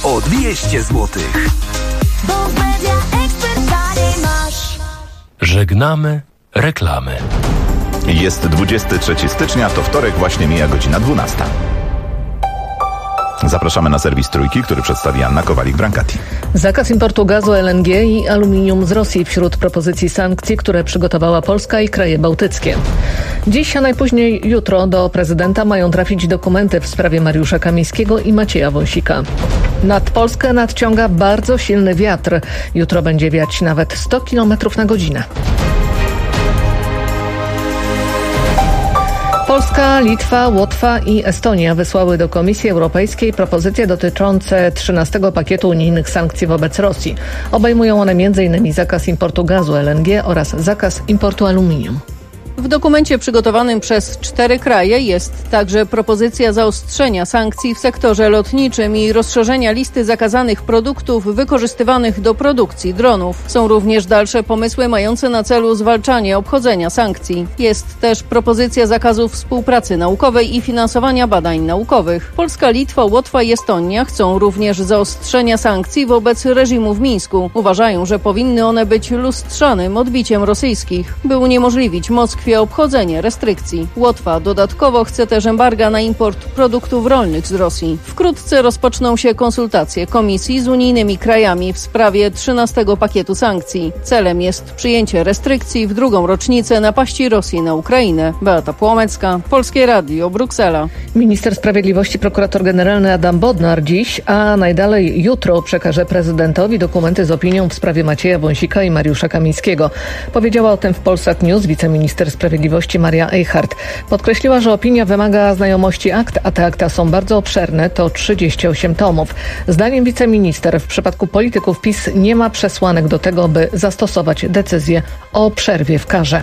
o 200 zł. Bo w Media Expert taniej masz. Żegnamy reklamy. Jest 23 stycznia, to wtorek, właśnie mija godzina 12. Zapraszamy na serwis Trójki, który przedstawi Anna Kowalik-Brancati. Zakaz importu gazu, LNG i aluminium z Rosji wśród propozycji sankcji, które przygotowała Polska i kraje bałtyckie. Dziś, a najpóźniej jutro do prezydenta mają trafić dokumenty w sprawie Mariusza Kamińskiego i Macieja Wąsika. Nad Polskę nadciąga bardzo silny wiatr. Jutro będzie wiać nawet 100 km na godzinę. Polska, Litwa, Łotwa i Estonia wysłały do Komisji Europejskiej propozycje dotyczące 13. pakietu unijnych sankcji wobec Rosji. Obejmują one m.in. zakaz importu gazu LNG oraz zakaz importu aluminium. W dokumencie przygotowanym przez 4 kraje jest także propozycja zaostrzenia sankcji w sektorze lotniczym i rozszerzenia listy zakazanych produktów wykorzystywanych do produkcji dronów. Są również dalsze pomysły mające na celu zwalczanie obchodzenia sankcji. Jest też propozycja zakazu współpracy naukowej i finansowania badań naukowych. Polska, Litwa, Łotwa i Estonia chcą również zaostrzenia sankcji wobec reżimu w Mińsku. Uważają, że powinny one być lustrzanym odbiciem rosyjskich, by uniemożliwić Moskwie obchodzenie restrykcji. Łotwa dodatkowo chce też embarga na import produktów rolnych z Rosji. Wkrótce rozpoczną się konsultacje Komisji z unijnymi krajami w sprawie 13. pakietu sankcji. Celem jest przyjęcie restrykcji w drugą rocznicę napaści Rosji na Ukrainę. Beata Płomecka, Polskie Radio, Bruksela. Minister Sprawiedliwości, prokurator generalny Adam Bodnar dziś, a najdalej jutro przekaże prezydentowi dokumenty z opinią w sprawie Macieja Wąsika i Mariusza Kamińskiego. Powiedziała o tym w Polsat News wiceminister Sprawiedliwości Maria Eichhardt. Podkreśliła, że opinia wymaga znajomości akt, a te akta są bardzo obszerne, to 38 tomów. Zdaniem wiceminister w przypadku polityków PiS nie ma przesłanek do tego, by zastosować decyzję o przerwie w karze.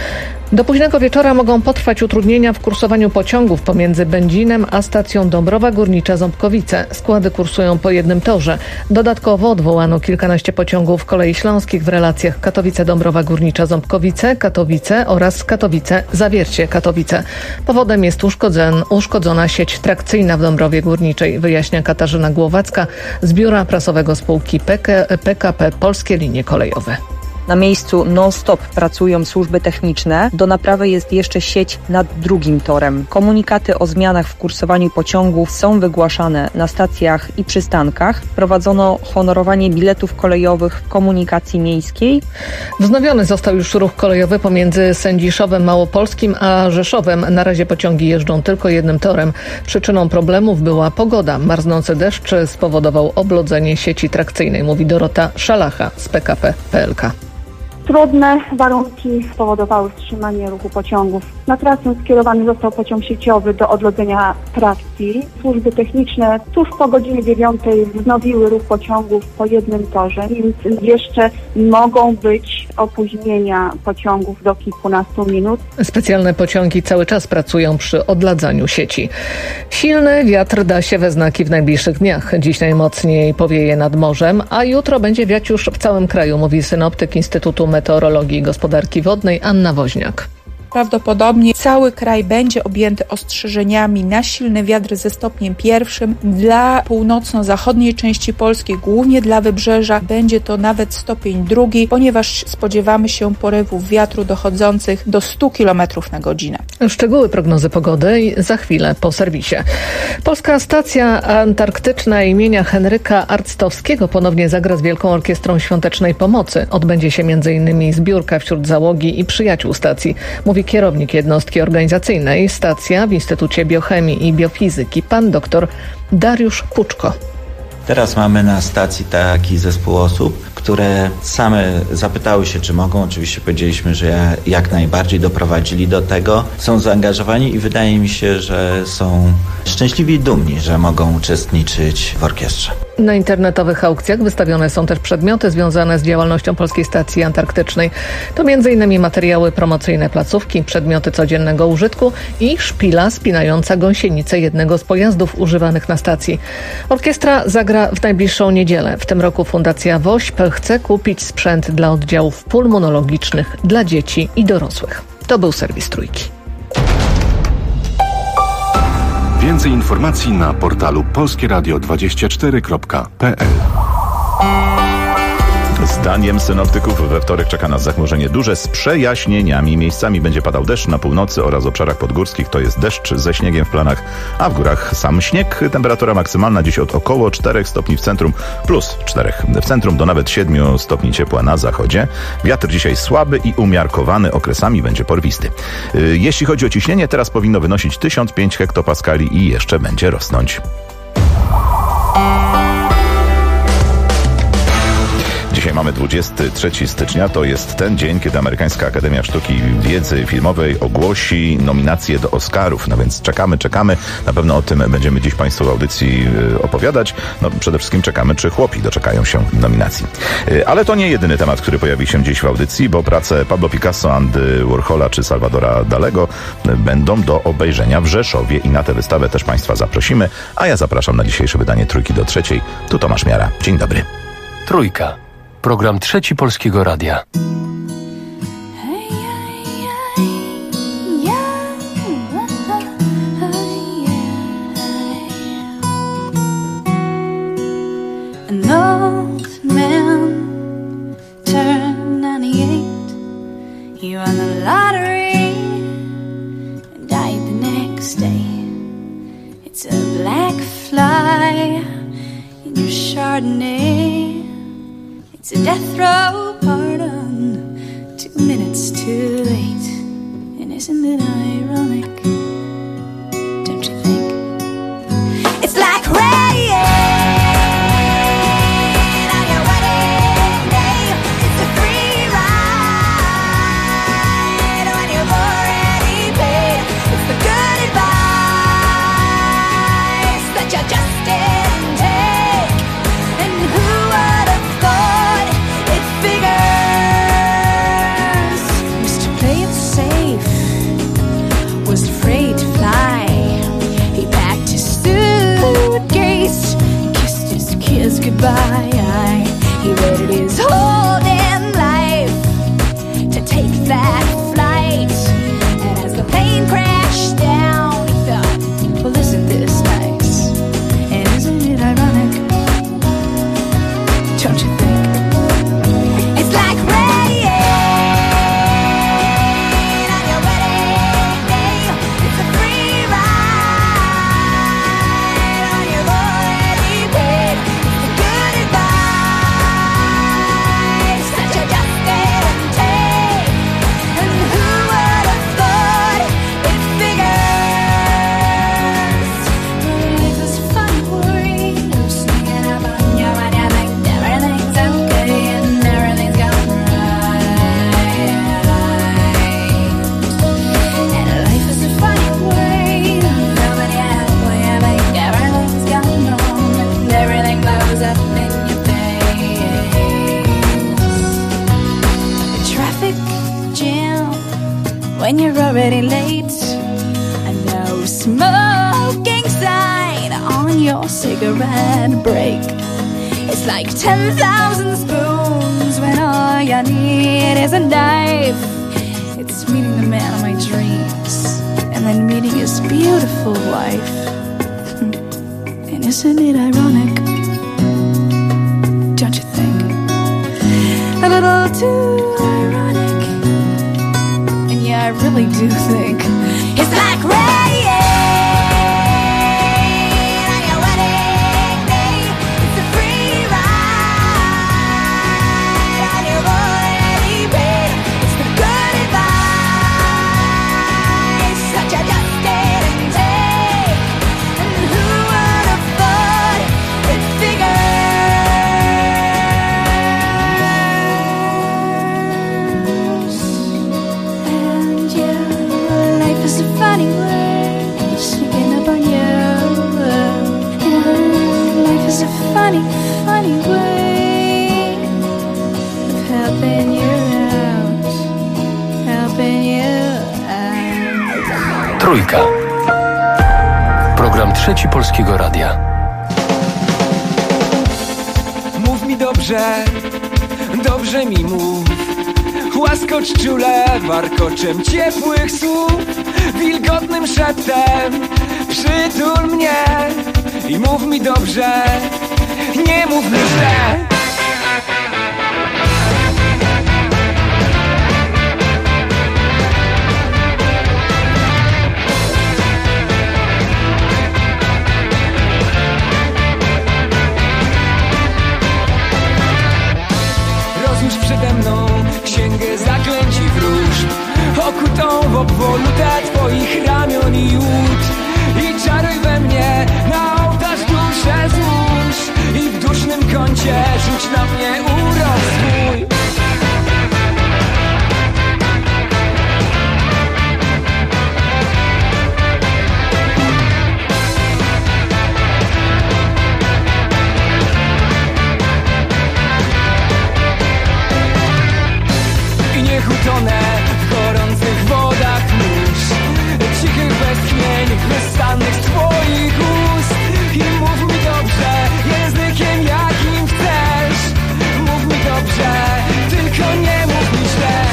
Do późnego wieczora mogą potrwać utrudnienia w kursowaniu pociągów pomiędzy Będzinem a stacją Dąbrowa Górnicza-Ząbkowice. Składy kursują po jednym torze. Dodatkowo odwołano kilkanaście pociągów Kolei Śląskich w relacjach Katowice-Dąbrowa Górnicza-Ząbkowice, Katowice oraz Katowice-Zawiercie-Katowice. Powodem jest uszkodzona sieć trakcyjna w Dąbrowie Górniczej, wyjaśnia Katarzyna Głowacka z biura prasowego spółki PKP Polskie Linie Kolejowe. Na miejscu non-stop pracują służby techniczne. Do naprawy jest jeszcze sieć nad drugim torem. Komunikaty o zmianach w kursowaniu pociągów są wygłaszane na stacjach i przystankach. Prowadzono honorowanie biletów kolejowych w komunikacji miejskiej. Wznowiony został już ruch kolejowy pomiędzy Sędziszowem Małopolskim a Rzeszowem. Na razie pociągi jeżdżą tylko jednym torem. Przyczyną problemów była pogoda. Marznący deszcz spowodował oblodzenie sieci trakcyjnej, mówi Dorota Szalacha z PKP PLK. Trudne warunki spowodowały wstrzymanie ruchu pociągów. Na trasę skierowany został pociąg sieciowy do odlodzenia trakcji. Służby techniczne tuż po godzinie 9 wznowiły ruch pociągów po jednym torze, więc jeszcze mogą być opóźnienia pociągów do kilkunastu minut. Specjalne pociągi cały czas pracują przy odladzaniu sieci. Silny wiatr da się we znaki w najbliższych dniach. Dziś najmocniej powieje nad morzem, a jutro będzie wiać już w całym kraju, mówi synoptyk Instytutu Meteorologii i Gospodarki Wodnej Anna Woźniak. Prawdopodobnie cały kraj będzie objęty ostrzeżeniami na silny wiatr ze stopniem 1. Dla północno-zachodniej części Polski, głównie dla wybrzeża, będzie to nawet stopień 2, ponieważ spodziewamy się porywów wiatru dochodzących do 100 km na godzinę. Szczegóły prognozy pogody za chwilę po serwisie. Polska Stacja Antarktyczna imienia Henryka Arctowskiego ponownie zagra z Wielką Orkiestrą Świątecznej Pomocy. Odbędzie się m.in. zbiórka wśród załogi i przyjaciół stacji, mówi kierownik jednostki organizacyjnej. Stacja w Instytucie Biochemii i Biofizyki, pan dr Dariusz Kuczko. Teraz mamy na stacji taki zespół osób, które same zapytały się, czy mogą. Oczywiście powiedzieliśmy, że jak najbardziej, doprowadzili do tego. Są zaangażowani i wydaje mi się, że są szczęśliwi i dumni, że mogą uczestniczyć w orkiestrze. Na internetowych aukcjach wystawione są też przedmioty związane z działalnością Polskiej Stacji Antarktycznej. To m.in. materiały promocyjne placówki, przedmioty codziennego użytku i szpila spinająca gąsienicę jednego z pojazdów używanych na stacji. Orkiestra zagra w najbliższą niedzielę. W tym roku Fundacja WOŚP chce kupić sprzęt dla oddziałów pulmonologicznych dla dzieci i dorosłych. To był serwis Trójki. Więcej informacji na portalu polskieradio24.pl. Zdaniem synoptyków we wtorek czeka nas zachmurzenie duże z przejaśnieniami. Miejscami będzie padał deszcz na północy oraz obszarach podgórskich. To jest deszcz ze śniegiem w planach, a w górach sam śnieg. Temperatura maksymalna dziś od około 4 stopni w centrum, plus 4 w centrum, do nawet 7 stopni ciepła na zachodzie. Wiatr dzisiaj słaby i umiarkowany, okresami będzie porwisty. Jeśli chodzi o ciśnienie, teraz powinno wynosić 1005 hektopaskali i jeszcze będzie rosnąć. Dzisiaj mamy 23 stycznia, to jest ten dzień, kiedy Amerykańska Akademia Sztuki i Wiedzy Filmowej ogłosi nominacje do Oscarów. No więc czekamy. Na pewno o tym będziemy dziś Państwu w audycji opowiadać. No przede wszystkim czekamy, czy chłopi doczekają się nominacji. Ale to nie jedyny temat, który pojawi się dziś w audycji, bo prace Pablo Picasso, Andy Warhola czy Salvadora Dalego będą do obejrzenia w Rzeszowie i na tę wystawę też Państwa zaprosimy. A ja zapraszam na dzisiejsze wydanie Trójki do Trzeciej. Tu Tomasz Miara. Dzień dobry. Trójka. Program Trzeci Polskiego Radia. An old man turned 98. He won the lottery and died the next day. It's a black fly in your Chardonnay. It's a death row pardon, 2 minutes too late. And isn't it ironic? Don't you think? It's like rain on your wedding day. It's a free ride when you've already paid. It's the good advice that you just didn't take. And who would have thought it figures? Used to play it safe, was afraid to fly. He packed his suitcase, kissed his kids goodbye. He waited his whole damn life to take that flight. And as the plane crashed down, he thought, well, isn't this nice? And isn't it ironic? Don't you think? It's like rain on your wedding day. It's a free ride when you've already paid. It's the good advice that you just didn't take. And who would have thought it figures? Life is a funny word, sneaking up on you when you think everything's okay and everything's going right. And life is a funny word, coming out when you think everything's going wrong and everything blows up in your face. The traffic jam when you're already late. A no smoking sign on your cigarette break. It's like 10,000 spoons when all you need is a knife. It's meeting the man of my dreams and then meeting his beautiful wife. And isn't it ironic? Don't you think? A little too ironic. And yeah, I really do think it's like rain on your wedding day. It's a free ride when you've already paid. It's the good advice that you just didn't take. And who would have thought it figures? And yeah, life is a funny word, sneaking up on you. Yeah, life is a funny, funny way of helping you out, helping you out. Trójka. Program Trzeci Polskiego Radia. Mów mi dobrze, dobrze mi mów. Łaskocz czule warkoczem ciepłych słów, wilgotnym szeptem Przytul mnie i mów mi dobrze, nie mów mi źle. Rozłóż przede mną księgę zaklęć i wróżb, okutą w obwolutę twoich ramion i łód. I czaruj we mnie, na ołtarz duszę złóż i w dusznym kącie rzuć na mnie urok swój. I niech utonę w gorących wodach mórz, cichych westchnień wystannych z twoich ust. I mów mi dobrze, językiem jakim chcesz. Mów mi dobrze, tylko nie mów mi źle.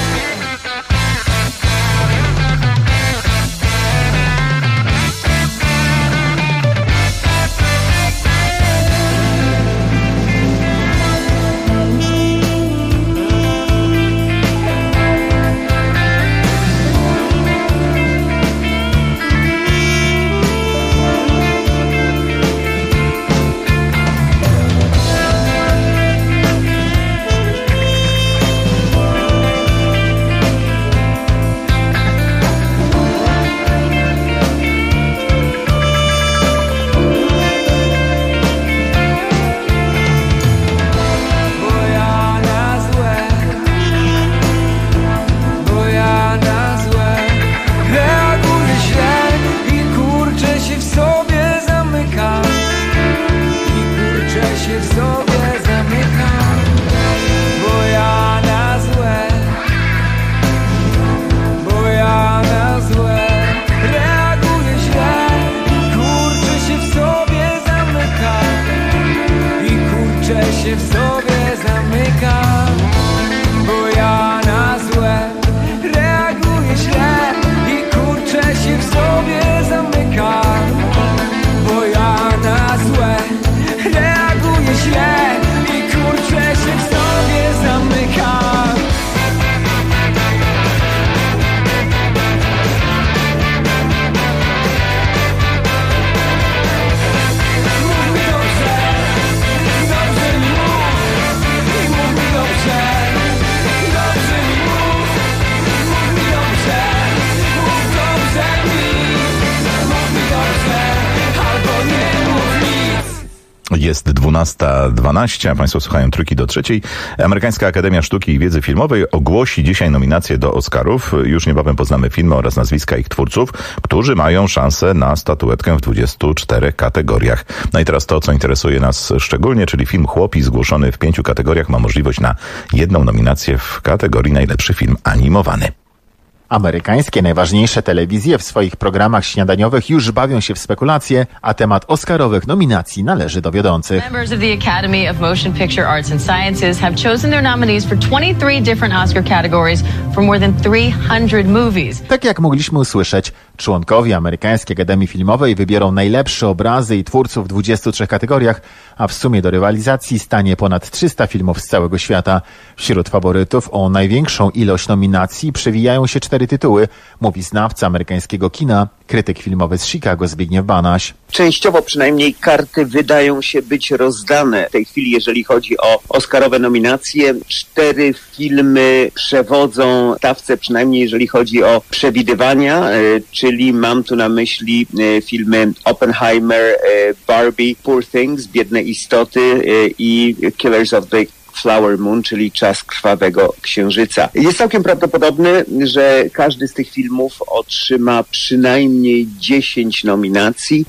Jest 12:12, a Państwo słuchają Trójki do trzeciej. Amerykańska Akademia Sztuki i Wiedzy Filmowej ogłosi dzisiaj nominacje do Oscarów. Już niebawem poznamy filmy oraz nazwiska ich twórców, którzy mają szansę na statuetkę w 24 kategoriach. No i teraz to, co interesuje nas szczególnie, czyli film Chłopi, zgłoszony w 5 kategoriach, ma możliwość na jedną nominację w kategorii najlepszy film animowany. Amerykańskie najważniejsze telewizje w swoich programach śniadaniowych już bawią się w spekulacje, a temat oscarowych nominacji należy do wiodących. Members of the Academy of Motion Picture Arts and Sciences have chosen their nominees for 23 different Oscar categories for more than 300 movies. Tak jak mogliśmy usłyszeć, członkowie Amerykańskiej Akademii Filmowej wybiorą najlepsze obrazy i twórców w 23 kategoriach, a w sumie do rywalizacji stanie ponad 300 filmów z całego świata. Wśród faworytów o największą ilość nominacji przewijają się 4 tytuły, mówi znawca amerykańskiego kina, krytyk filmowy z Chicago Zbigniew Banaś. Częściowo przynajmniej karty wydają się być rozdane w tej chwili, jeżeli chodzi o oscarowe nominacje. 4 filmy przewodzą stawce, przynajmniej jeżeli chodzi o przewidywania, czyli mam tu na myśli filmy Oppenheimer, Barbie, Poor Things, Biedne istoty i Killers of the Flower Moon, czyli Czas krwawego księżyca. Jest całkiem prawdopodobne, że każdy z tych filmów otrzyma przynajmniej 10 nominacji,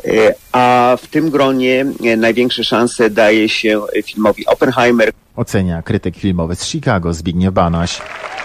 a w tym gronie największe szanse daje się filmowi Oppenheimer. Ocenia krytyk filmowy z Chicago Zbigniew Banaś.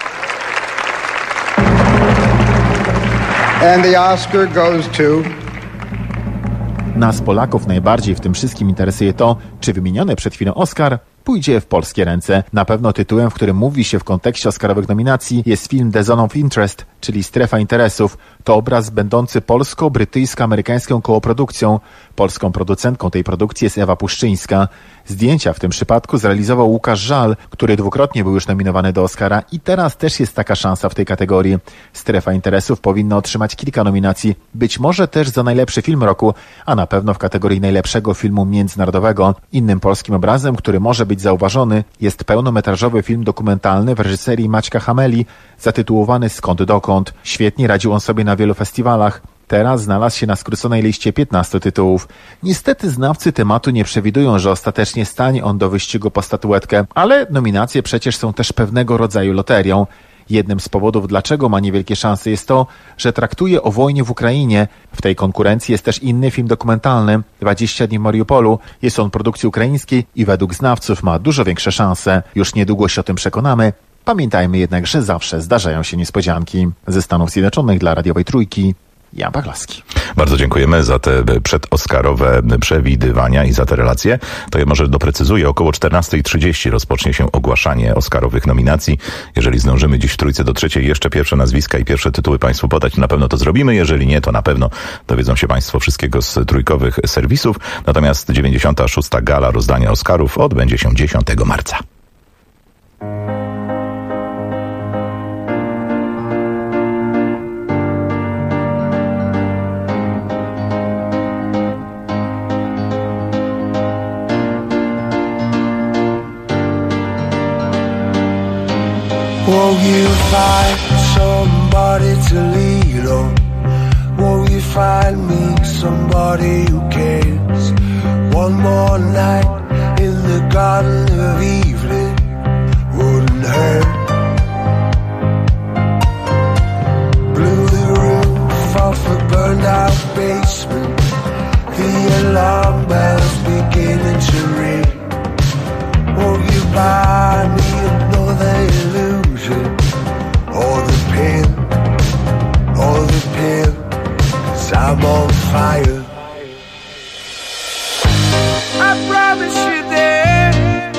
And the Oscar goes to... Nas, Polaków, najbardziej w tym wszystkim interesuje to, czy wymieniony przed chwilą Oscar pójdzie w polskie ręce. Na pewno tytułem, w którym mówi się w kontekście oscarowych nominacji, jest film The Zone of Interest, czyli Strefa Interesów. To obraz będący polsko-brytyjsko-amerykańską kooprodukcją. Polską producentką tej produkcji jest Ewa Puszczyńska. Zdjęcia w tym przypadku zrealizował Łukasz Żal, który dwukrotnie był już nominowany do Oscara i teraz też jest taka szansa w tej kategorii. Strefa Interesów powinna otrzymać kilka nominacji, być może też za najlepszy film roku, a na pewno w kategorii najlepszego filmu międzynarodowego. Innym polskim obrazem, który może być zauważony, jest pełnometrażowy film dokumentalny w reżyserii Maćka Hameli, zatytułowany Skąd dokąd. Świetnie radził on sobie na wielu festiwalach. Teraz znalazł się na skróconej liście 15 tytułów. Niestety znawcy tematu nie przewidują, że ostatecznie stanie on do wyścigu po statuetkę, ale nominacje przecież są też pewnego rodzaju loterią. Jednym z powodów, dlaczego ma niewielkie szanse, jest to, że traktuje o wojnie w Ukrainie. W tej konkurencji jest też inny film dokumentalny, 20 dni w Mariupolu. Jest on produkcji ukraińskiej i według znawców ma dużo większe szanse. Już niedługo się o tym przekonamy. Pamiętajmy jednak, że zawsze zdarzają się niespodzianki. Ze Stanów Zjednoczonych dla Radiowej Trójki, Jan Pachlowski. Bardzo dziękujemy za te przedoskarowe przewidywania i za te relacje. To ja może doprecyzuję, około 14:30 rozpocznie się ogłaszanie oskarowych nominacji. Jeżeli zdążymy dziś w trójce do trzeciej jeszcze pierwsze nazwiska i pierwsze tytuły Państwu podać, na pewno to zrobimy. Jeżeli nie, to na pewno dowiedzą się Państwo wszystkiego z trójkowych serwisów. Natomiast 96. gala rozdania Oscarów odbędzie się 10 marca. Won't you find somebody to lean on? Won't you find me somebody who cares? One more night in the Garden of Evening wouldn't hurt. Blew the roof off a burned out basement. The alarm bells beginning to ring. Won't you buy me another illusion? Or the pill, 'cause I'm on fire. I promise you that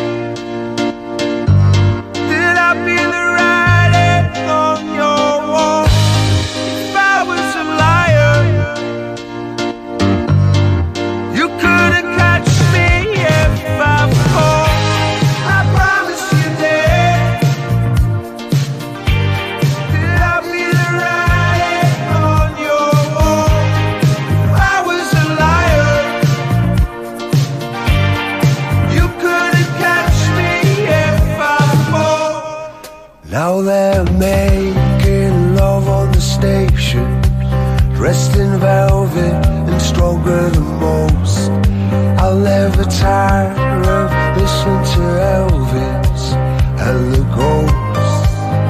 I'll be the writing on your wall. If I was a liar, you couldn't catch me if I fall. Now they're making love on the station, dressed in velvet and stronger than most. I'll never tire of listening to Elvis and the Ghosts.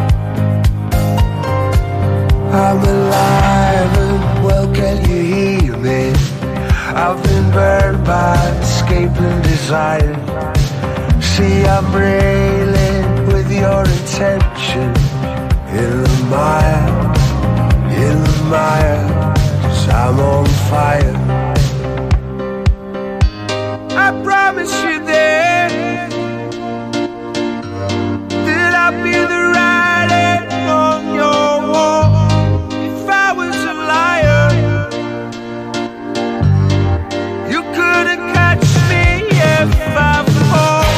I'm alive and well, can you hear me? I've been burned by escaping desire. See, I'm railing with your intention in the mire, 'cause I'm on fire. I promise you that I'll be the writing on your wall. If I was a liar, you couldn't catch me if I fall.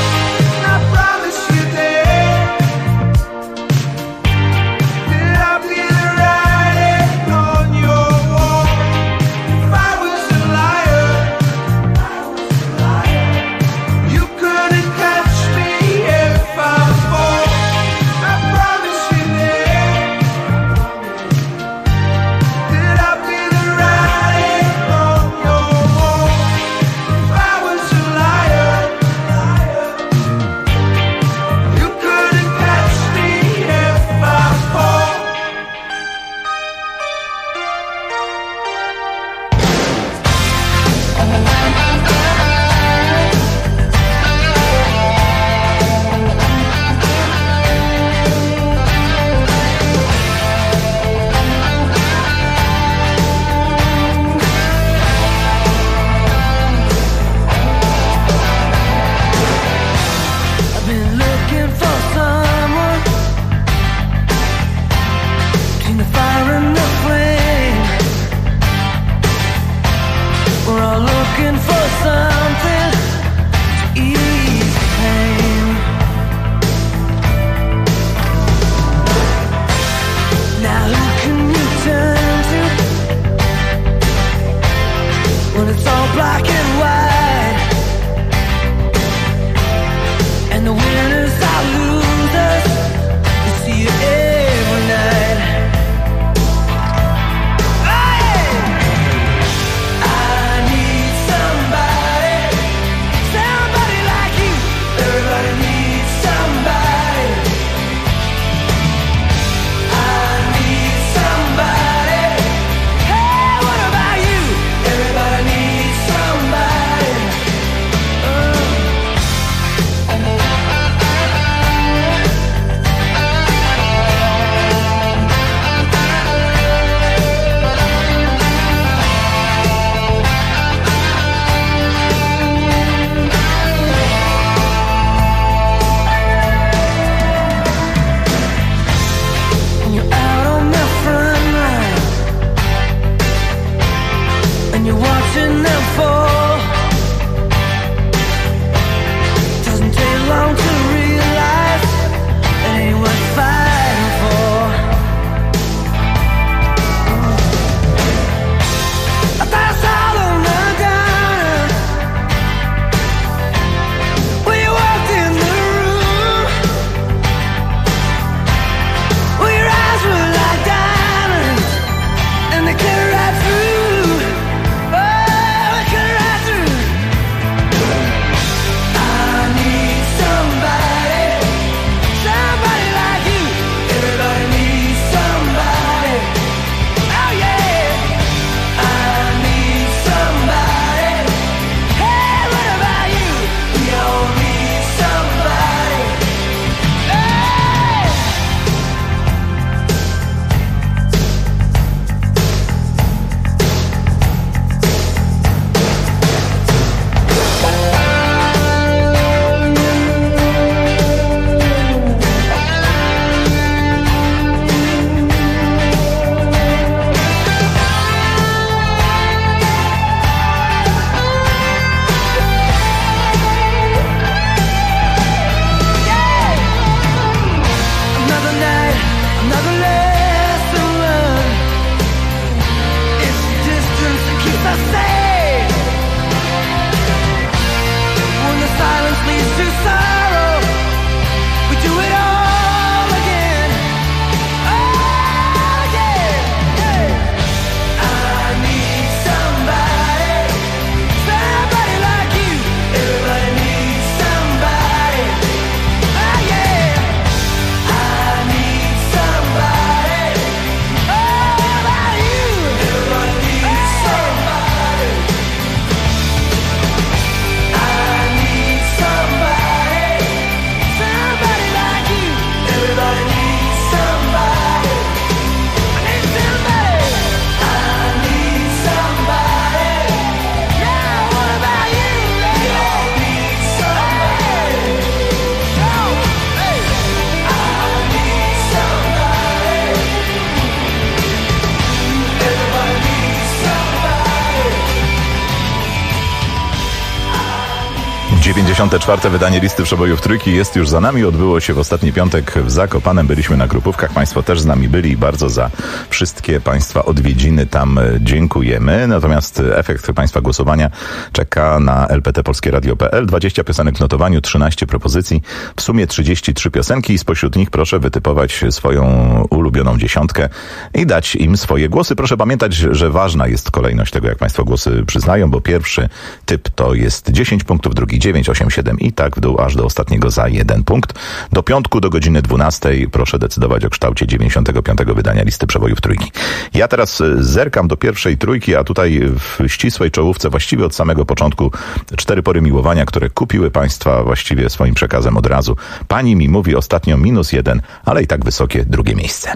94. wydanie listy przebojów Trójki jest już za nami. Odbyło się w ostatni piątek w Zakopanem. Byliśmy na Krupówkach. Państwo też z nami byli i bardzo za wszystkie Państwa odwiedziny tam dziękujemy. Natomiast efekt Państwa głosowania czeka na lptpolskieradio.pl. 20 piosenek w notowaniu, 13 propozycji, w sumie 33 piosenki i spośród nich proszę wytypować swoją ulubioną dziesiątkę i dać im swoje głosy. Proszę pamiętać, że ważna jest kolejność tego, jak Państwo głosy przyznają, bo pierwszy typ to jest 10 punktów, drugi 9, 8, 7 i tak w dół aż do ostatniego za 1 punkt. Do piątku do godziny 12 proszę decydować o kształcie 95. wydania listy przebojów Trójki. Ja teraz zerkam do pierwszej trójki, a tutaj w ścisłej czołówce właściwie od samego początku 4 pory miłowania, które kupiły Państwa właściwie swoim przekazem od razu. Pani mi mówi ostatnio -1, ale i tak wysokie drugie miejsce.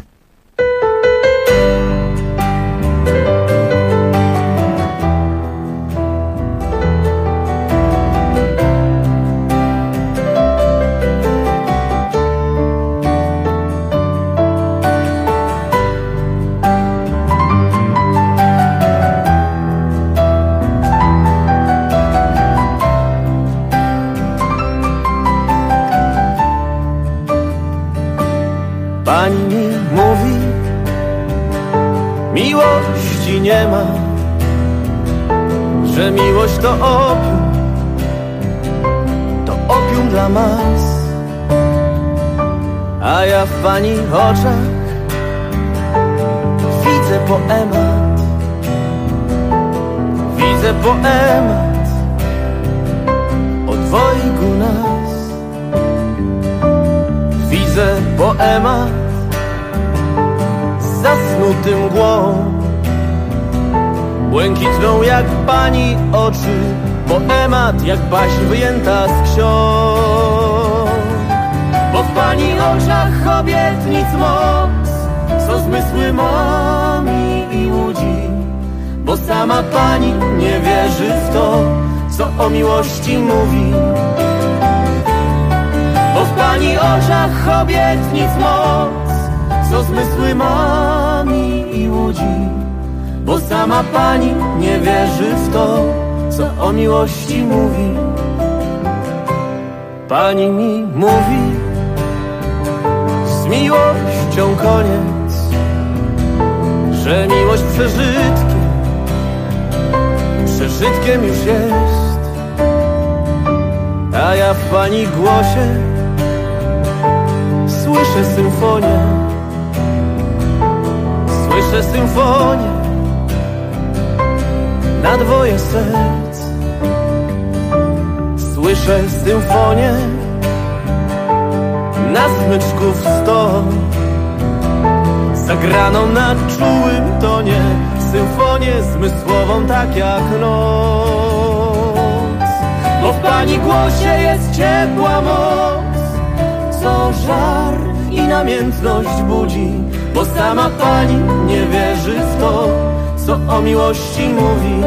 Pani mi mówi, miłości nie ma, że miłość to opium dla mas. A ja w pani oczach widzę poemat o dwojgu nas. Widzę poemat z zasnutym mgłą, błękitną jak pani oczy, poemat jak baśń wyjęta z ksiąg. Bo w pani oczach obietnic moc, co zmysły mami i łudzi, bo sama pani nie wierzy w to, co o miłości mówi. Bo w pani oczach obietnic moc, co zmysły mami i łudzi, bo sama pani nie wierzy w to, co o miłości mówi. Pani mi mówi, z miłością koniec, że miłość przeżytkiem już jest. A ja w pani głosie słyszę symfonię na dwoje serc. Słyszę symfonię na smyczków 100, zagraną na czułym tonie, symfonię zmysłową tak jak noc. Bo w pani głosie jest ciepła moc, co żar i namiętność budzi, bo sama pani nie wierzy w to, co o miłości mówi.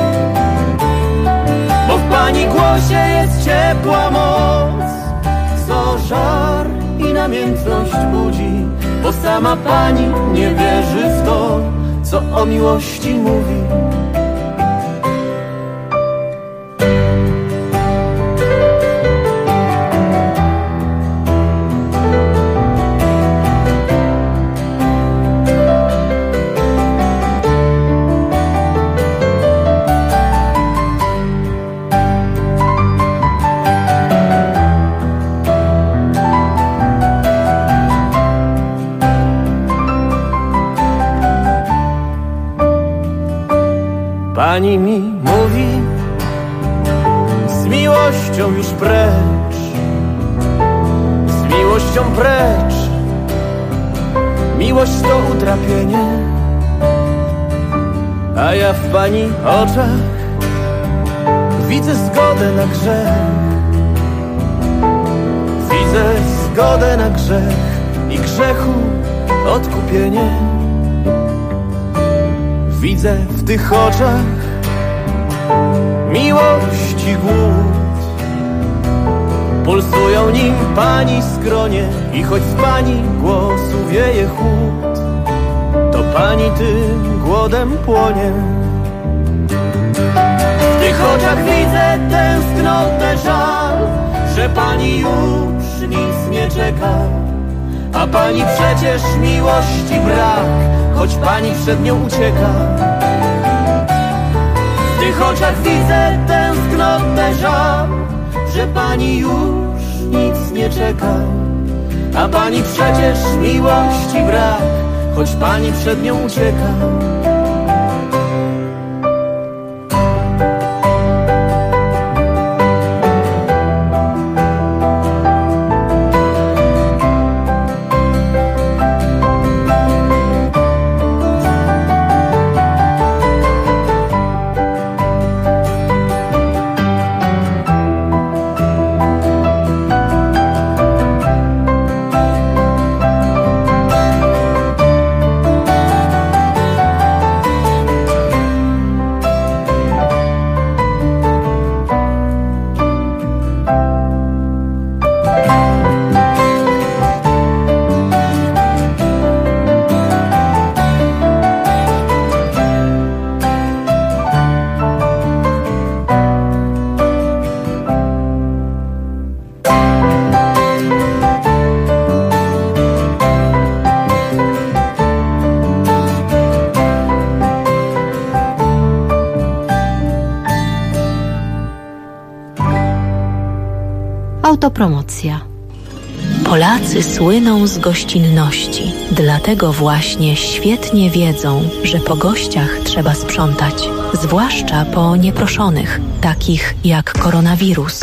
Bo w pani głosie jest ciepła moc, co żar i namiętność budzi, bo sama pani nie wierzy w to, co o miłości mówi. Pani mi mówi, z miłością już precz, z miłością precz. Miłość to utrapienie, a ja w pani oczach widzę zgodę na grzech. Widzę zgodę na grzech i grzechu odkupienie. Widzę w tych oczach miłości głód, pulsują nim pani skronie i choć z pani głosu wieje chłód, to pani tym głodem płonie. W tych oczach widzę tęsknotę, żal, że pani już nic nie czeka. A pani przecież miłości brak, choć pani przed nią ucieka. W tych oczach widzę tęsknotę, żal, że pani już nic nie czeka. A pani przecież miłości brak, choć pani przed nią ucieka. Autopromocja. Polacy słyną z gościnności, dlatego właśnie świetnie wiedzą, że po gościach trzeba sprzątać, zwłaszcza po nieproszonych, takich jak koronawirus.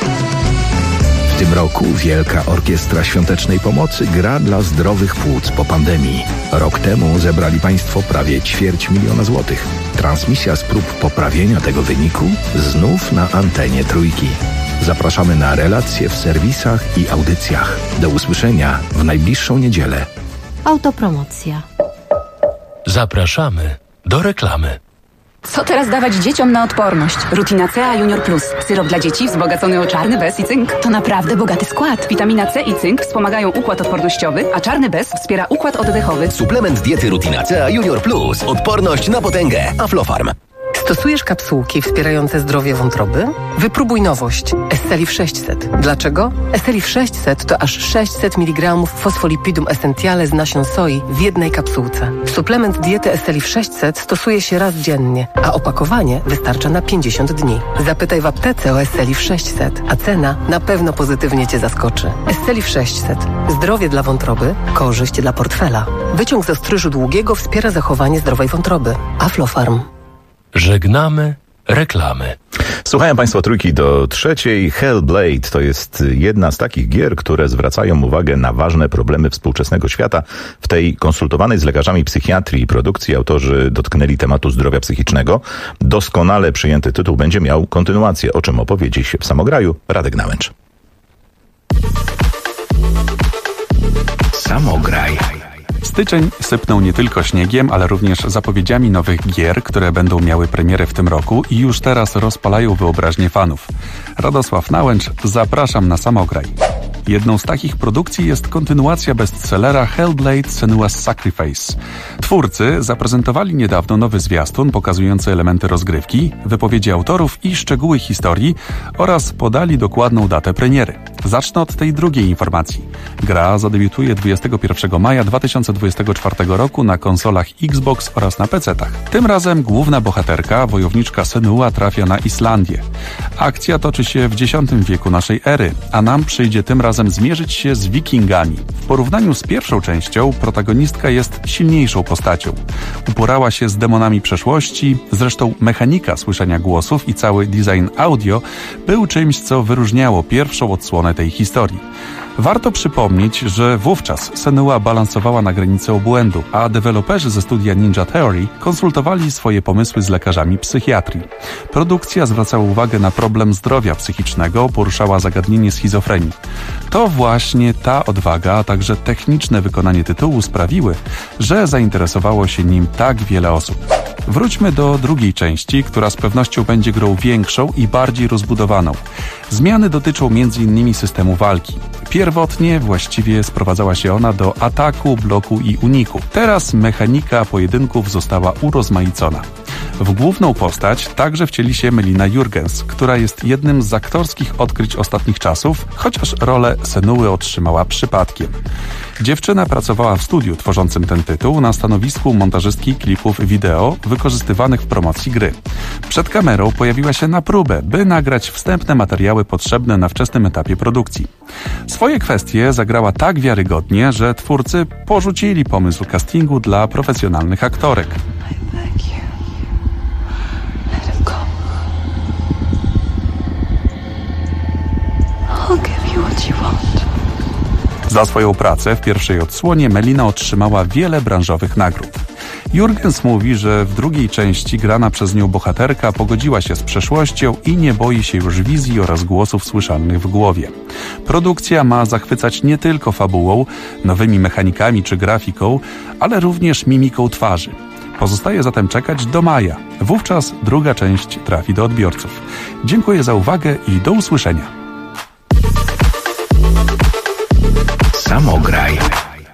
W tym roku Wielka Orkiestra Świątecznej Pomocy gra dla zdrowych płuc po pandemii. Rok temu zebrali Państwo prawie 250 000 złotych. Transmisja z prób poprawienia tego wyniku znów na antenie Trójki. Zapraszamy na relacje w serwisach i audycjach. Do usłyszenia w najbliższą niedzielę. Autopromocja. Zapraszamy do reklamy. Co teraz dawać dzieciom na odporność? Rutinacea Junior Plus. Syrop dla dzieci wzbogacony o czarny bez i cynk. To naprawdę bogaty skład. Witamina C i cynk wspomagają układ odpornościowy, a czarny bez wspiera układ oddechowy. Suplement diety Rutinacea Junior Plus. Odporność na potęgę. Aflofarm. Stosujesz kapsułki wspierające zdrowie wątroby? Wypróbuj nowość. Estelif 600. Dlaczego? Estelif 600 to aż 600 mg fosfolipidum essentiale z nasion soi w jednej kapsułce. Suplement diety Estelif 600 stosuje się raz dziennie, a opakowanie wystarcza na 50 dni. Zapytaj w aptece o Estelif 600, a cena na pewno pozytywnie Cię zaskoczy. Estelif 600. Zdrowie dla wątroby, korzyść dla portfela. Wyciąg z ostryżu długiego wspiera zachowanie zdrowej wątroby. Aflofarm. Żegnamy reklamy. Słuchają Państwo Trójki do trzeciej. Hellblade to jest jedna z takich gier, które zwracają uwagę na ważne problemy współczesnego świata. W tej konsultowanej z lekarzami psychiatrii produkcji autorzy dotknęli tematu zdrowia psychicznego. Doskonale przyjęty tytuł będzie miał kontynuację, o czym opowie dziś w Samograju Radek Nałęcz. Samograj. Styczeń sypnął nie tylko śniegiem, ale również zapowiedziami nowych gier, które będą miały premierę w tym roku i już teraz rozpalają wyobraźnię fanów. Radosław Nałęcz, zapraszam na Samograj. Jedną z takich produkcji jest kontynuacja bestsellera Hellblade: Senua's Sacrifice. Twórcy zaprezentowali niedawno nowy zwiastun pokazujący elementy rozgrywki, wypowiedzi autorów i szczegóły historii oraz podali dokładną datę premiery. Zacznę od tej drugiej informacji. Gra zadebiutuje 21 maja 2024 roku na konsolach Xbox oraz na PC-tach. Tym razem główna bohaterka, wojowniczka Senua, trafia na Islandię. Akcja toczy się w X wieku naszej ery, a nam przyjdzie tym razem zmierzyć się z wikingami. W porównaniu z pierwszą częścią protagonistka jest silniejszą postacią. Uporała się z demonami przeszłości, zresztą mechanika słyszenia głosów i cały design audio był czymś, co wyróżniało pierwszą odsłonę tej historii. Warto przypomnieć, że wówczas Senua balansowała na granicy obłędu, a deweloperzy ze studia Ninja Theory konsultowali swoje pomysły z lekarzami psychiatrii. Produkcja zwracała uwagę na problem zdrowia psychicznego, poruszała zagadnienie schizofrenii. To właśnie ta odwaga, a także techniczne wykonanie tytułu sprawiły, że zainteresowało się nim tak wiele osób. Wróćmy do drugiej części, która z pewnością będzie grą większą i bardziej rozbudowaną. Zmiany dotyczą m.in. systemu walki. Pierwotnie właściwie sprowadzała się ona do ataku, bloku i uniku. Teraz mechanika pojedynków została urozmaicona. W główną postać także wcieli się Melina Jurgens, która jest jednym z aktorskich odkryć ostatnich czasów, chociaż rolę Senuły otrzymała przypadkiem. Dziewczyna pracowała w studiu tworzącym ten tytuł na stanowisku montażystki klipów wideo wykorzystywanych w promocji gry. Przed kamerą pojawiła się na próbę, by nagrać wstępne materiały potrzebne na wczesnym etapie produkcji. Swoje kwestie zagrała tak wiarygodnie, że twórcy porzucili pomysł castingu dla profesjonalnych aktorek. Za swoją pracę w pierwszej odsłonie Melina otrzymała wiele branżowych nagród. Jurgens mówi, że w drugiej części grana przez nią bohaterka pogodziła się z przeszłością i nie boi się już wizji oraz głosów słyszalnych w głowie. Produkcja ma zachwycać nie tylko fabułą, nowymi mechanikami czy grafiką, ale również mimiką twarzy. Pozostaje zatem czekać do maja. Wówczas druga część trafi do odbiorców. Dziękuję za uwagę i do usłyszenia. Samograj.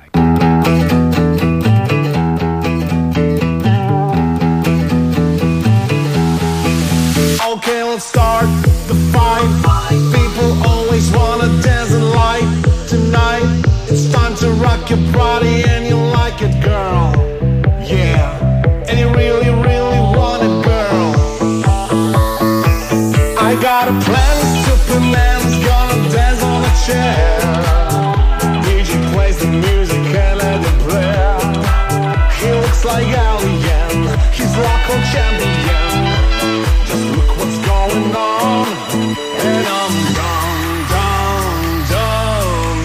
Okay, let's start the fight. People always wanna dance and light. Tonight, it's time to rock your body and you like it, girl. Yeah, and you really, really want it, girl. I got a plan, Superman's gonna dance on a chair. The music and let it play. He looks like alien, he's like a champion. Just look what's going on, and I'm done, done, done.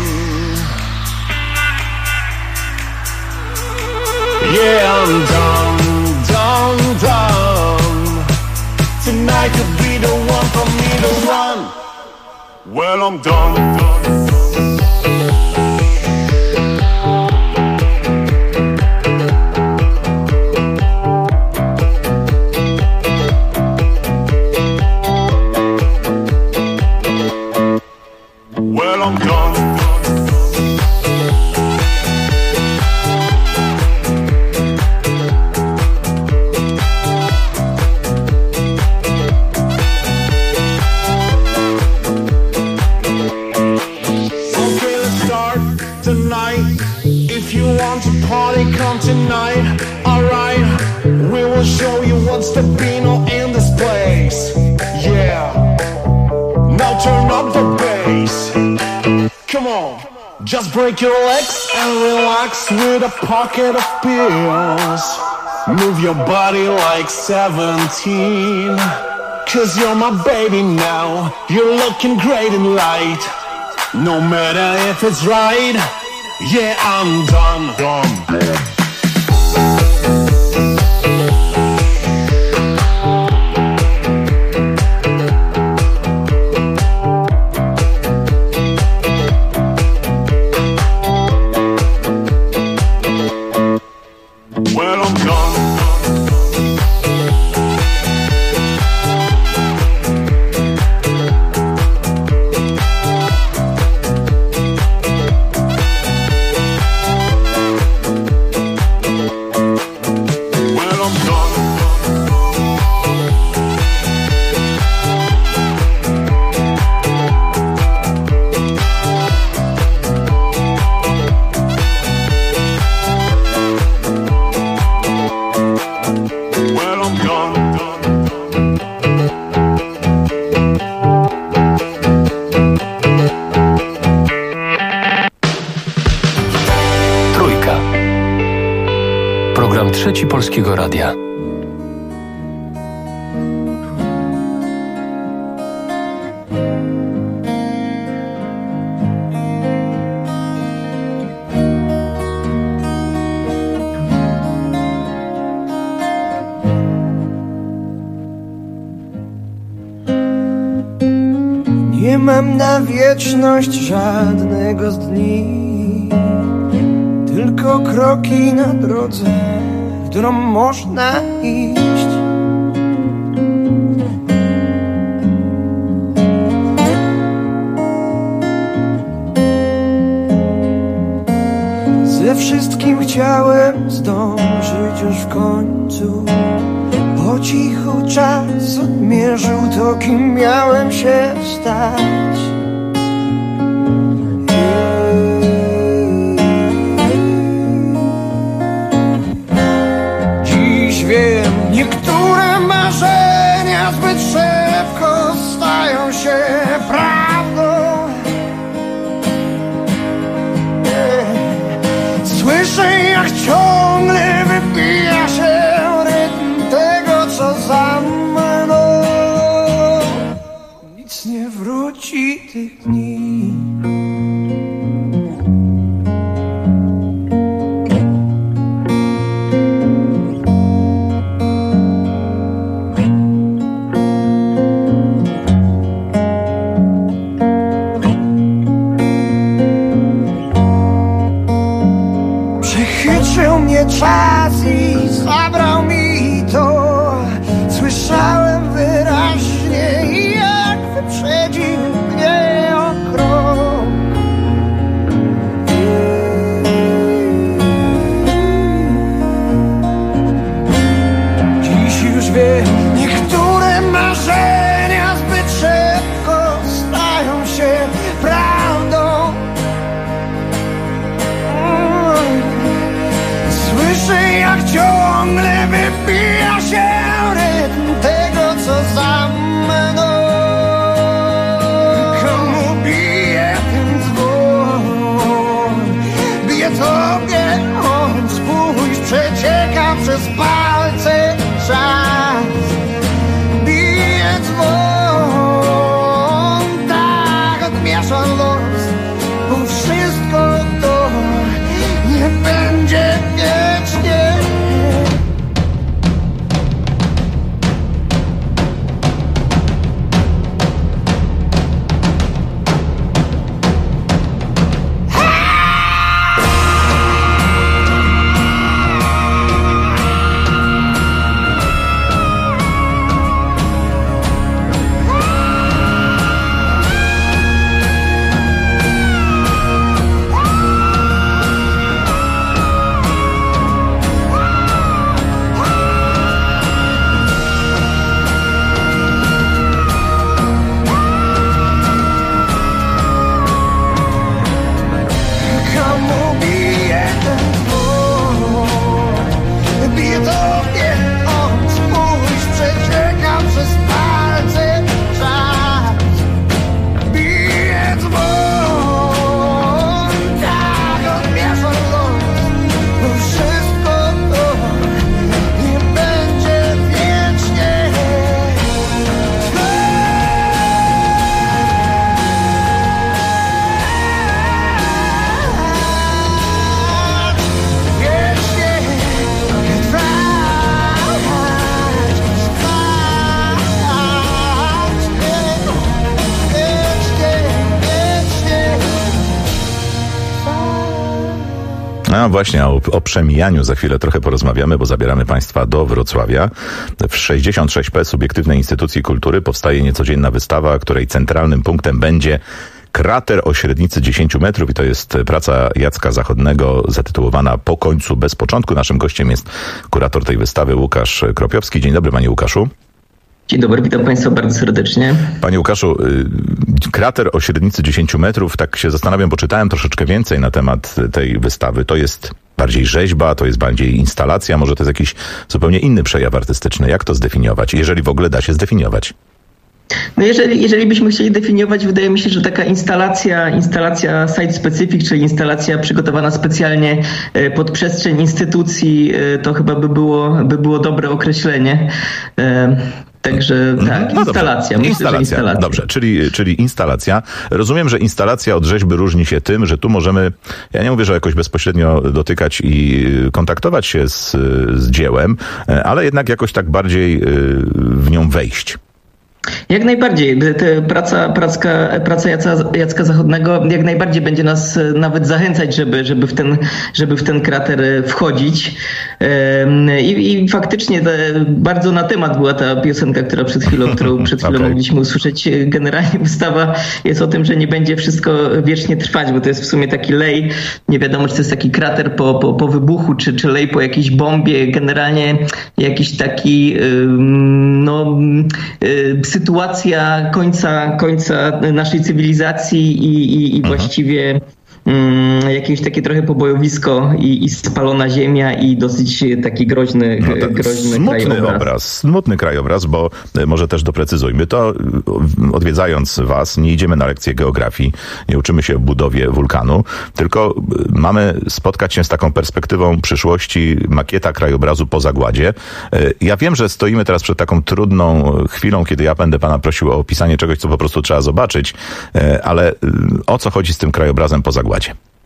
Yeah, I'm done, done, done. Tonight could be the one for me to run. Well, I'm done, done. Tonight, alright, we will show you what's the Beano in this place. Yeah, now turn up the bass. Come on, just break your legs and relax with a pocket of pills. Move your body like 17, 'cause you're my baby now. You're looking great in light, no matter if it's right. Yeah, I'm done, done. Program Trzeci Polskiego Radia. Nie mam na wieczność żadnego z dni, tylko kroki na drodze, w którą można iść. wszystkim chciałem zdążyć już w końcu. Po cichu czas odmierzył to, kim miałem się stać. Dziś wiem, niektóre marzenia zbyt szybko stają się prawdą. Słyszę, jak ciągle wybija się rytm tego, co za mną. Nic nie wróci tych dni. Przechytrzył mnie czas i zabrał mi to. Słyszałem wyraźnie, jak wyprzedził mnie o krok. Dziś już wiem, niektóre marzenia zbyt szybko stają się prawdą. Słyszę, jak ciągle wybija się rytm tego, co za mną. Komu bije ten dzwon? Bije tobie on, spójrz, przecieka przez palce czas. Bije dzwon, tak odmiesza los, bo wszystko to nie będzie wiecznie. No właśnie, o przemijaniu za chwilę trochę porozmawiamy, bo zabieramy Państwa do Wrocławia. W 66P Subiektywnej Instytucji Kultury powstaje niecodzienna wystawa, której centralnym punktem będzie Krater o średnicy 10 metrów i to jest praca Jacka Zachodnego zatytułowana Po końcu bez początku. Naszym gościem jest kurator tej wystawy Łukasz Kropiowski. Dzień dobry, panie Łukaszu. Dzień dobry, witam Państwa bardzo serdecznie. Panie Łukaszu, krater o średnicy 10 metrów, tak się zastanawiam, bo czytałem troszeczkę więcej na temat tej wystawy. To jest bardziej rzeźba, to jest bardziej instalacja, może to jest jakiś zupełnie inny przejaw artystyczny. Jak to zdefiniować, jeżeli w ogóle da się zdefiniować? No jeżeli byśmy chcieli definiować, wydaje mi się, że taka instalacja site-specific, czyli instalacja przygotowana specjalnie pod przestrzeń instytucji, to chyba by było dobre określenie. Także tak, no instalacja. Myślę, że instalacja. Dobrze, czyli instalacja. Rozumiem, że instalacja od rzeźby różni się tym, że tu możemy, ja nie mówię, że jakoś bezpośrednio dotykać i kontaktować się z dziełem, ale jednak jakoś tak bardziej w nią wejść. Jak najbardziej. Praca Jacka Zachodnego jak najbardziej będzie nas nawet zachęcać, żeby w ten krater wchodzić. I faktycznie bardzo na temat była ta piosenka, którą przed chwilą mogliśmy usłyszeć. Generalnie wystawa jest o tym, że nie będzie wszystko wiecznie trwać, bo to jest w sumie taki lej. Nie wiadomo, czy to jest taki krater po wybuchu, czy lej po jakiejś bombie. Generalnie jakiś taki sytuacja końca naszej cywilizacji i właściwie jakieś takie trochę pobojowisko i spalona ziemia i dosyć taki groźny krajobraz. Smutny krajobraz, bo może też doprecyzujmy to, odwiedzając was, nie idziemy na lekcję geografii, nie uczymy się o budowie wulkanu, tylko mamy spotkać się z taką perspektywą przyszłości, makieta krajobrazu po zagładzie. Ja wiem, że stoimy teraz przed taką trudną chwilą, kiedy ja będę pana prosił o opisanie czegoś, co po prostu trzeba zobaczyć, ale o co chodzi z tym krajobrazem po zagładzie?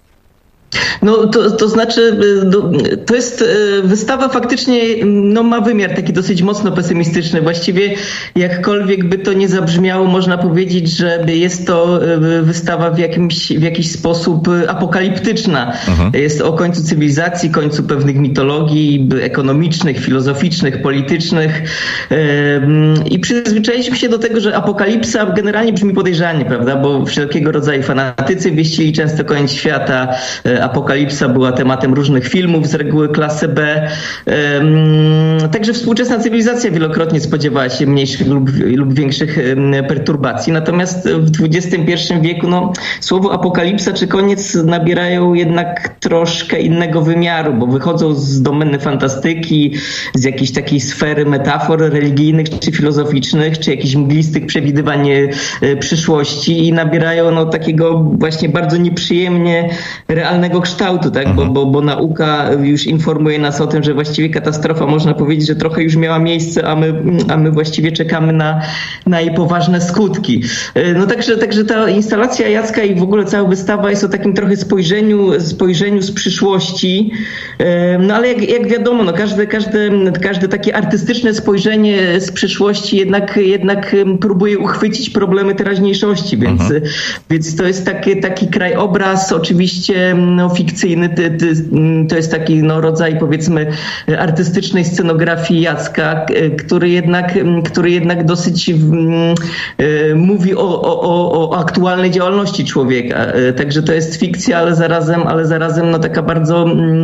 To znaczy, to jest wystawa faktycznie, ma wymiar taki dosyć mocno pesymistyczny. Właściwie jakkolwiek by to nie zabrzmiało, można powiedzieć, że jest to wystawa w jakiś sposób apokaliptyczna. Jest o końcu cywilizacji, końcu pewnych mitologii ekonomicznych, filozoficznych, politycznych i przyzwyczailiśmy się do tego, że apokalipsa generalnie brzmi podejrzanie, prawda, bo wszelkiego rodzaju fanatycy wieścili często koniec świata. Apokalipsa była tematem różnych filmów, z reguły klasy B. Także współczesna cywilizacja wielokrotnie spodziewała się mniejszych lub większych perturbacji. Natomiast w XXI wieku słowo apokalipsa czy koniec nabierają jednak troszkę innego wymiaru, bo wychodzą z domeny fantastyki, z jakiejś takiej sfery metafor religijnych czy filozoficznych, czy jakichś mglistych przewidywań przyszłości i nabierają takiego właśnie bardzo nieprzyjemnie realnego kształtu, tak? Bo nauka już informuje nas o tym, że właściwie katastrofa, można powiedzieć, że trochę już miała miejsce, a my właściwie czekamy na jej poważne skutki. Także ta instalacja Jacka i w ogóle cała wystawa jest o takim trochę spojrzeniu z przyszłości, ale jak wiadomo, każde takie artystyczne spojrzenie z przyszłości jednak próbuje uchwycić problemy teraźniejszości, więc to jest taki krajobraz oczywiście fikcyjny, to jest taki rodzaj, powiedzmy, artystycznej scenografii Jacka, który jednak dosyć mówi o aktualnej działalności człowieka. Także to jest fikcja, ale zarazem taka bardzo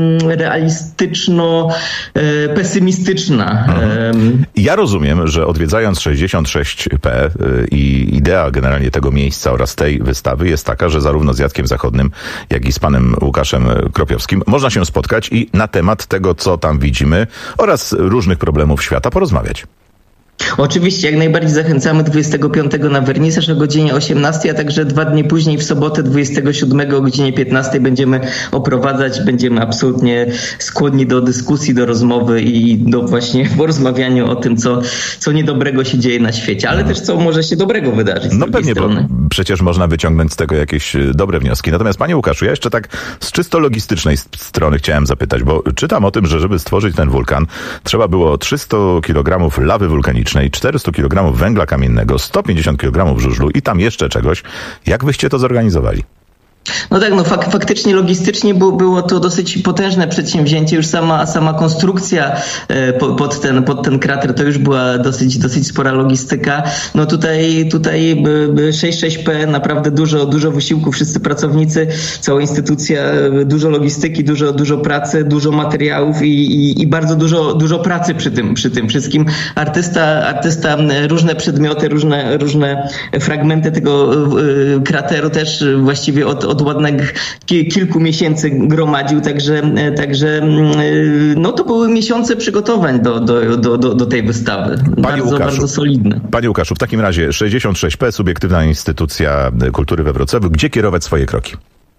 realistyczno-pesymistyczna. Ja rozumiem, że odwiedzając 66P i idea generalnie tego miejsca oraz tej wystawy jest taka, że zarówno z Jackiem Zachodnym, jak i z panem Łukaszem Kropiowskim można się spotkać i na temat tego, co tam widzimy oraz różnych problemów świata porozmawiać. Oczywiście, jak najbardziej zachęcamy 25 na wernisaż o godzinie 18, a także 2 dni później w sobotę 27 o godzinie 15 będziemy oprowadzać, będziemy absolutnie skłonni do dyskusji, do rozmowy i do właśnie porozmawiania o tym, co niedobrego się dzieje na świecie, ale też co może się dobrego wydarzyć. Pewnie, strony. Bo przecież można wyciągnąć z tego jakieś dobre wnioski. Natomiast panie Łukaszu, ja jeszcze tak z czysto logistycznej strony chciałem zapytać, bo czytam o tym, że żeby stworzyć ten wulkan, trzeba było 300 kg lawy wulkanicznej, 400 kg węgla kamiennego, 150 kg żużlu i tam jeszcze czegoś. Jak wyście to zorganizowali? Faktycznie logistycznie było to dosyć potężne przedsięwzięcie. Już sama konstrukcja pod ten krater to już była dosyć spora logistyka. Tutaj 66P naprawdę dużo wysiłku, wszyscy pracownicy, cała instytucja, dużo logistyki, dużo pracy, dużo materiałów i bardzo dużo pracy przy tym wszystkim. Artysta różne przedmioty, różne fragmenty tego krateru też właściwie od ładnych kilku miesięcy gromadził, także to były miesiące przygotowań do tej wystawy. Bardzo solidne. Panie Łukaszu, w takim razie 66P, subiektywna instytucja kultury we Wrocławiu. Gdzie kierować swoje kroki?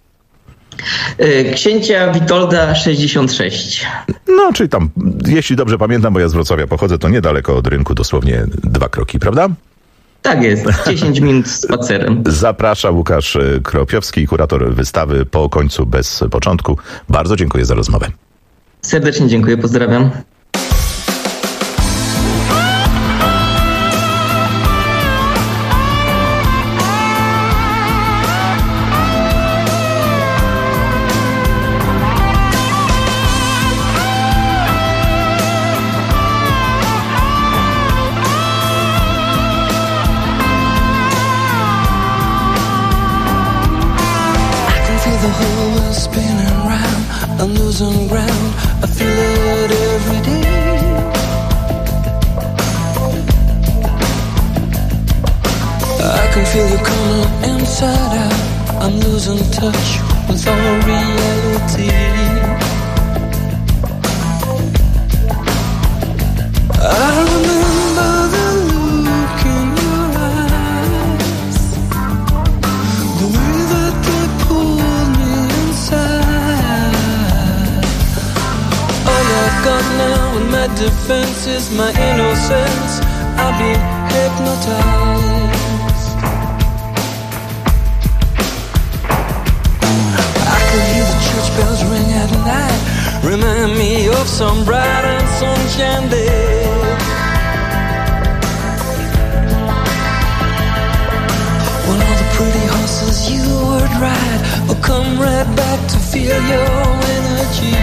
Księcia Witolda 66. Czyli tam, jeśli dobrze pamiętam, bo ja z Wrocławia pochodzę, to niedaleko od rynku, dosłownie 2 kroki, prawda? Tak jest, 10 minut spacerem. Zaprasza Łukasz Kropiowski, kurator wystawy Po końcu bez początku. Bardzo dziękuję za rozmowę. Serdecznie dziękuję, pozdrawiam. the whole world's spinning round, I'm losing ground, I feel it every day. I can feel you coming inside out, I'm losing touch with all reality. I remember the look in your eyes, the way that they pulled me inside. All I've got now in my defense is my innocence. I've been hypnotized. I can hear the church bells ring at night, remind me of some bright and sunshine day. When all the pretty horses you would ride will come right back to feel your energy.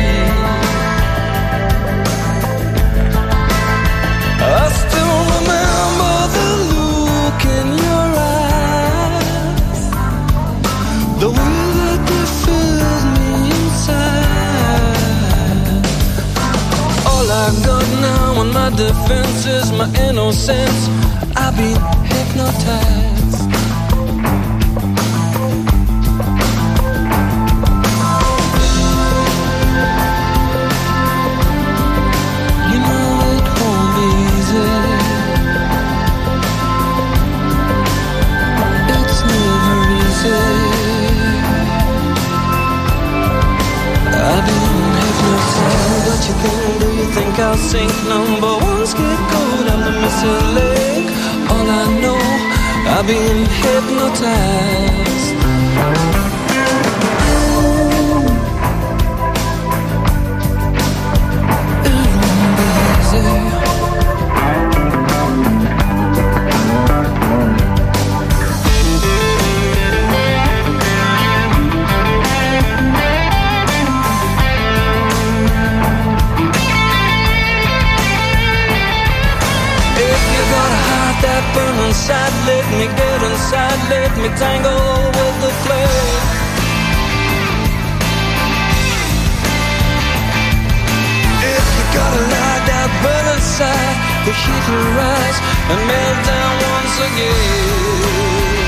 I still remember the look in your eyes, the way that they filled me inside. All I got now on my defense is my innocence. I've been hypnotized. You know it won't be easy. It's never easy. I've been hypnotized. What you think? Do you think I'll sink? Number one scapegoat, I'm the missing leg. All I know, I've been hypnotized. It won't be easy. That burn inside, let me get inside, let me tangle with the flame. If you got a light that burn inside, the heat will rise and melt down once again.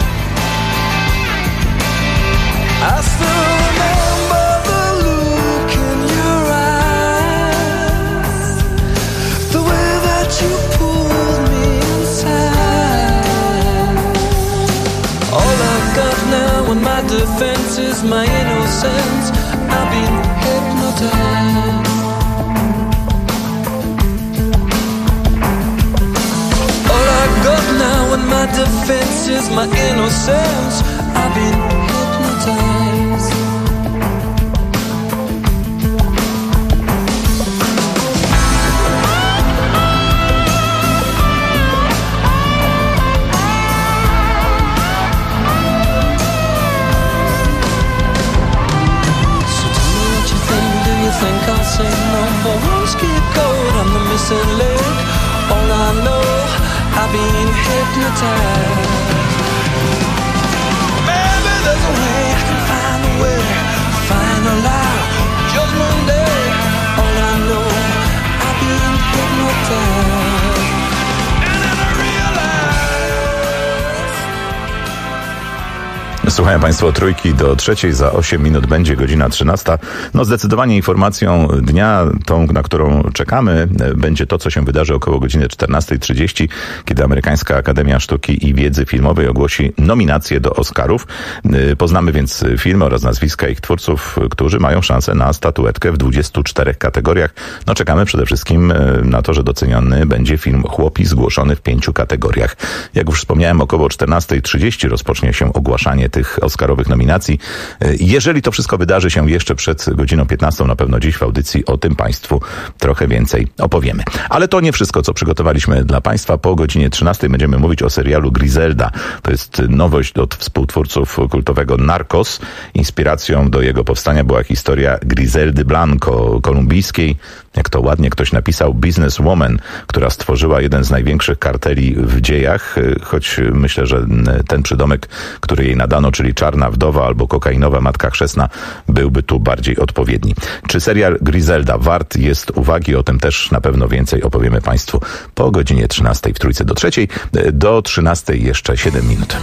I still remember the look in your eyes, the way that you pulled me. All I've got now in my defense is my innocence. I've been hypnotized. All I've got now in my defense is my innocence. I've been hypnotized. Think I'll say number one scapegoat, I'm the missing leg. All I know, I've been hypnotized. Maybe there's a way I can find a way, find a lie, judgment day. All I know, I've been hypnotized. And then I realize. Słuchają Państwo Trójki do trzeciej, za 8 minut będzie godzina 13. No zdecydowanie informacją dnia, tą, na którą czekamy, będzie to, co się wydarzy około godziny 14:30, kiedy Amerykańska Akademia Sztuki i Wiedzy Filmowej ogłosi nominacje do Oscarów. Poznamy więc filmy oraz nazwiska ich twórców, którzy mają szansę na statuetkę w 24 kategoriach. No czekamy przede wszystkim na to, że doceniony będzie film Chłopi, zgłoszony w 5 kategoriach. Jak już wspomniałem, około 14:30 rozpocznie się ogłaszanie tych oscarowych nominacji. Jeżeli to wszystko wydarzy się jeszcze przed godziną 15, na pewno dziś w audycji o tym Państwu trochę więcej opowiemy. Ale to nie wszystko, co przygotowaliśmy dla Państwa. Po godzinie 13 będziemy mówić o serialu Griselda. To jest nowość od współtwórców kultowego Narcos. Inspiracją do jego powstania była historia Griseldy Blanco, kolumbijskiej jak to ładnie ktoś napisał, businesswoman, która stworzyła jeden z największych karteli w dziejach, choć myślę, że ten przydomek, który jej nadano, czyli czarna wdowa albo kokainowa matka chrzestna, byłby tu bardziej odpowiedni. Czy serial Griselda wart jest uwagi? O tym też na pewno więcej opowiemy Państwu po godzinie 13 w Trójce do 3. Do 13 jeszcze 7 minut.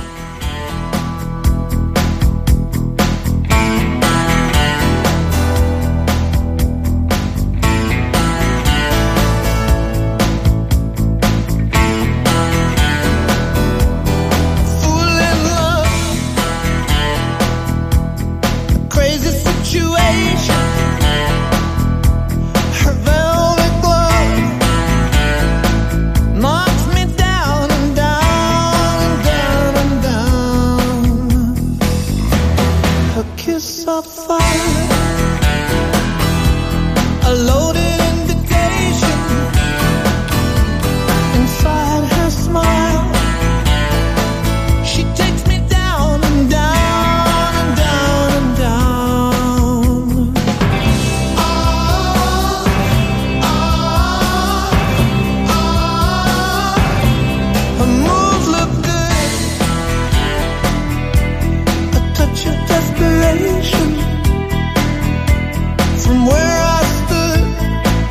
From where I stood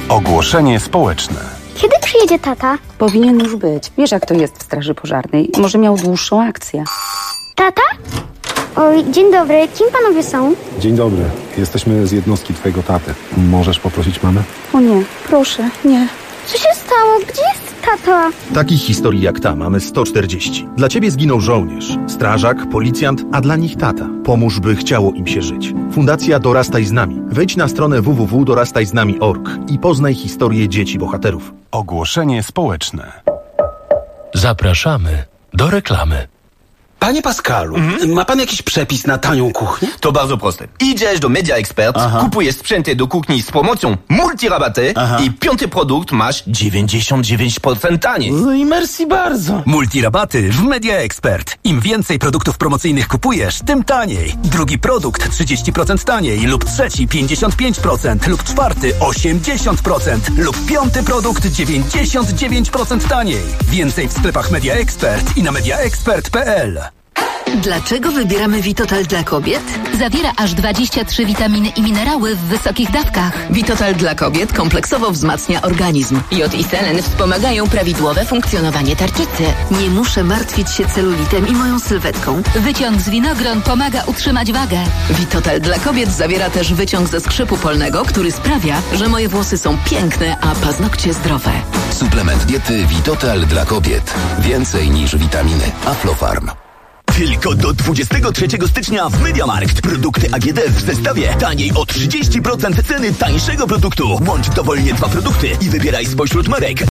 Ogłoszenie społeczne. Kiedy przyjedzie tata? Powinien już być. Wiesz, jak to jest w straży pożarnej. Może miał dłuższą akcję. Tata? Oj, dzień dobry. Kim panowie są? Dzień dobry. Jesteśmy z jednostki twojego taty. Możesz poprosić mamę? O nie, proszę, nie. Co się stało? Gdzie jest tata? Takich historii jak ta mamy 140. Dla ciebie zginął żołnierz, strażak, policjant, a dla nich tata. Pomóż, by chciało im się żyć. Fundacja Dorastaj z nami. Wejdź na stronę www.dorastajznami.org i poznaj historię dzieci bohaterów. Ogłoszenie społeczne. Zapraszamy do reklamy. Panie Pascalu, ma pan jakiś przepis na tanią kuchnię? To bardzo proste. Idziesz do Media Expert, kupujesz sprzęty do kuchni z promocją multirabaty i piąty produkt masz 99% taniej. No i merci bardzo. Multirabaty w Media Expert. Im więcej produktów promocyjnych kupujesz, tym taniej. Drugi produkt 30% taniej lub trzeci 55% lub czwarty 80% lub piąty produkt 99% taniej. Więcej w sklepach Media Expert i na mediaexpert.pl. Dlaczego wybieramy Vitotal dla kobiet? Zawiera aż 23 witaminy i minerały w wysokich dawkach. Vitotal dla kobiet kompleksowo wzmacnia organizm. Jod i selen wspomagają prawidłowe funkcjonowanie tarczycy. Nie muszę martwić się celulitem i moją sylwetką. Wyciąg z winogron pomaga utrzymać wagę. Vitotal dla kobiet zawiera też wyciąg ze skrzypu polnego, który sprawia, że moje włosy są piękne, a paznokcie zdrowe. Suplement diety Vitotal dla kobiet. Więcej niż witaminy. Aflofarm. Tylko do 23 stycznia w MediaMarkt. Produkty AGD w zestawie taniej o 30% ceny tańszego produktu. Łącz dowolnie 2 produkty i wybieraj spośród marek